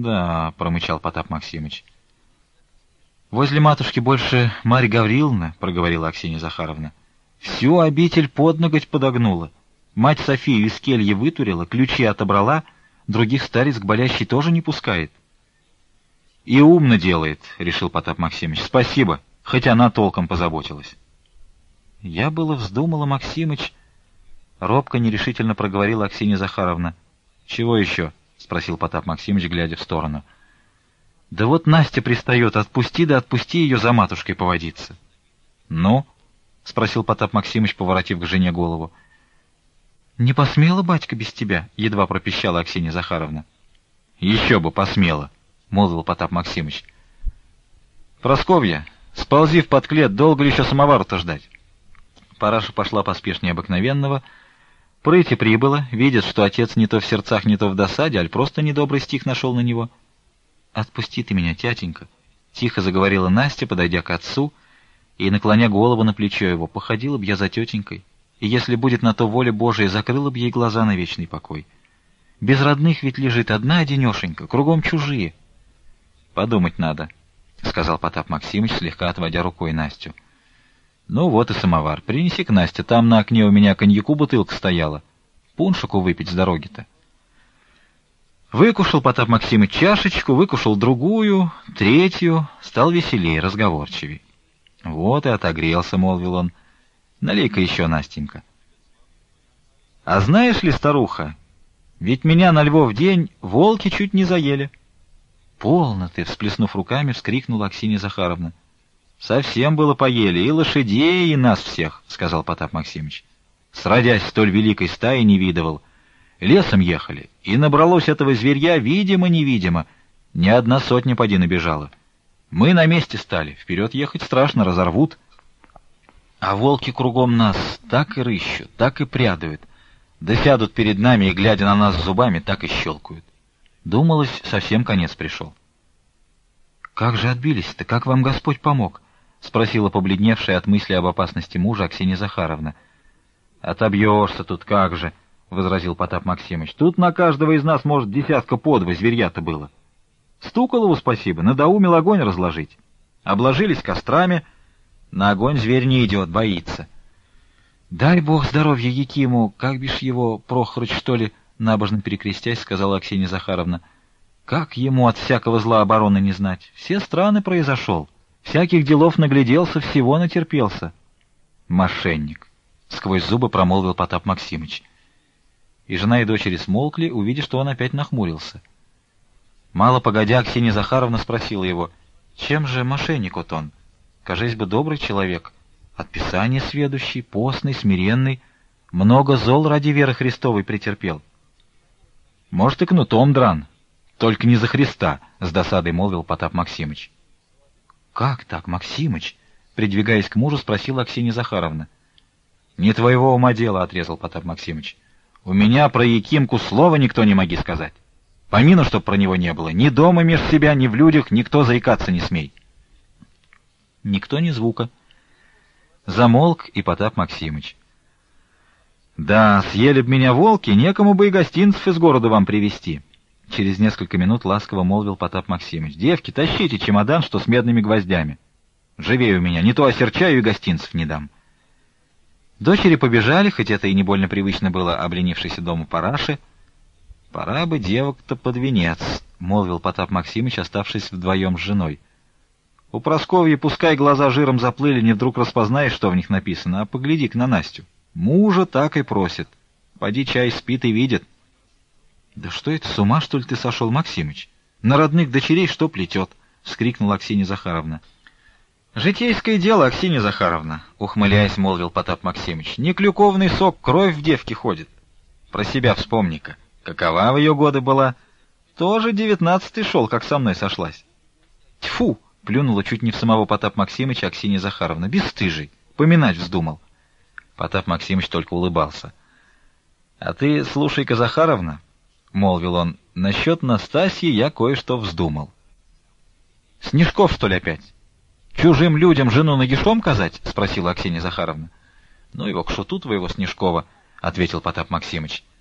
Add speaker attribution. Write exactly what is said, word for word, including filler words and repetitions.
Speaker 1: Да, — промычал Потап Максимыч. Возле матушки больше Марья Гавриловна, — проговорила Аксинья Захаровна. Всю обитель под ноготь подогнула. Мать Софию из кельи вытурила, ключи отобрала, других старец к болящей тоже не пускает. — И умно делает, — решил Потап Максимыч. — Спасибо, хоть она толком позаботилась. — Я было вздумала, Максимыч, — робко нерешительно проговорила Аксинья Захаровна. — Чего еще? — спросил Потап Максимыч, глядя в сторону. — Да вот Настя пристает, отпусти да отпусти ее за матушкой поводиться. — Ну? — спросил Потап Максимыч, поворотив к жене голову. — Не посмела, батька, без тебя? — едва пропищала Аксинья Захаровна. — Еще бы посмела, — молвил Потап Максимыч. — Просковья, сползи в подклет, долго ли еще самовару-то ждать? Параша пошла поспешнее обыкновенного. Прыти прибыла, видит, что отец не то в сердцах, не то в досаде, аль просто недобрый стих нашел на него. — Отпусти ты меня, тятенька, — тихо заговорила Настя, подойдя к отцу и, наклоня голову на плечо его, — походила б я за тетенькой, и если будет на то воля Божия, закрыла б ей глаза на вечный покой. Без родных ведь лежит одна-одинешенька, кругом чужие. — Подумать надо, — сказал Потап Максимыч, слегка отводя рукой Настю. — Ну вот и самовар. Принеси-ка, Настя, там на окне у меня коньяку бутылка стояла. Пуншику выпить с дороги-то. Выкушал Потап Максимыч чашечку, выкушал другую, третью, стал веселее, разговорчивей. — Вот и отогрелся, — молвил он. — Налей-ка еще, Настенька. — А знаешь ли, старуха, ведь меня на Львов день волки чуть не заели. — Полно ты, — всплеснув руками, вскрикнула Аксинья Захаровна. — Совсем было поели, и лошадей, и нас всех, — сказал Потап Максимыч. — Сродясь столь великой стаи не видывал. Лесом ехали, и набралось этого зверья видимо-невидимо. Ни одна сотня поди набежала. Мы на месте стали, вперед ехать страшно, разорвут. А волки кругом нас так и рыщут, так и прядают. Да сядут перед нами и, глядя на нас зубами, так и щелкают. Думалось, совсем конец пришел. — Как же отбились-то, как вам Господь помог? — спросила побледневшая от мысли об опасности мужа Аксинья Захаровна. — Отобьешься тут как же, — возразил Потап Максимыч. — Тут на каждого из нас, может, десятка по два зверья-то было. Стуколову спасибо, надоумил огонь разложить. Обложились кострами, на огонь зверь не идет, боится. — Дай бог здоровья Якиму, как бишь его, Прохорыч, что ли, — набожно перекрестясь, сказала Аксинья Захаровна. — Как ему от всякого зла обороны не знать? Все страны произошел, всяких делов нагляделся, всего натерпелся. — Мошенник! — сквозь зубы промолвил Потап Максимыч. И жена и дочери смолкли, увидя, что он опять нахмурился. Мало погодя, Аксинья Захаровна спросила его: — Чем же мошенник вот он? Кажись бы, добрый человек, от Писания сведущий, постный, смиренный, много зол ради веры Христовой претерпел. — Может, и кнутом дран, только не за Христа, — с досадой молвил Потап Максимыч. — Как так, Максимыч? — придвигаясь к мужу, спросила Аксинья Захаровна. — Не твоего ума дело, — отрезал Потап Максимыч. — У меня про Якимку слова никто не моги сказать. Помину, чтоб про него не было. Ни дома меж себя, ни в людях никто заикаться не смей. Никто ни звука. Замолк и Потап Максимыч. — Да, съели б меня волки, некому бы и гостинцев из города вам привезти. Через несколько минут ласково молвил Потап Максимыч. — Девки, тащите чемодан, что с медными гвоздями. Живей у меня, не то осерчаю и гостинцев не дам. Дочери побежали, хоть это и не больно привычно было обленившейся дому Параше. — Пора бы девок-то под венец, — молвил Потап Максимыч, оставшись вдвоем с женой. — У Прасковьи пускай глаза жиром заплыли, не вдруг распознаешь, что в них написано, а погляди-ка на Настю. Мужа так и просит. Поди чай спит и видит. — Да что это, с ума, что ли, ты сошел, Максимыч? На родных дочерей что плетет? — вскрикнула Аксинья Захаровна. — Житейское дело, Аксинья Захаровна, — ухмыляясь, молвил Потап Максимыч. — Не клюковный сок, кровь в девке ходит. Про себя вспомни-ка. Какова в ее годы была? Тоже девятнадцатый шел, как со мной сошлась. — Тьфу! — плюнула чуть не в самого Потап Максимыча Аксинья Захаровна. — Бесстыжий! Поминать вздумал. Потап Максимыч только улыбался. — А ты, слушай-ка, Захаровна, — молвил он, — насчет Настасьи я кое-что вздумал. — Снежков, что ли, опять? Чужим людям жену нагишом казать? — спросила Аксинья Захаровна. — Ну его к шуту твоего Снежкова, — ответил Потап Максимыч.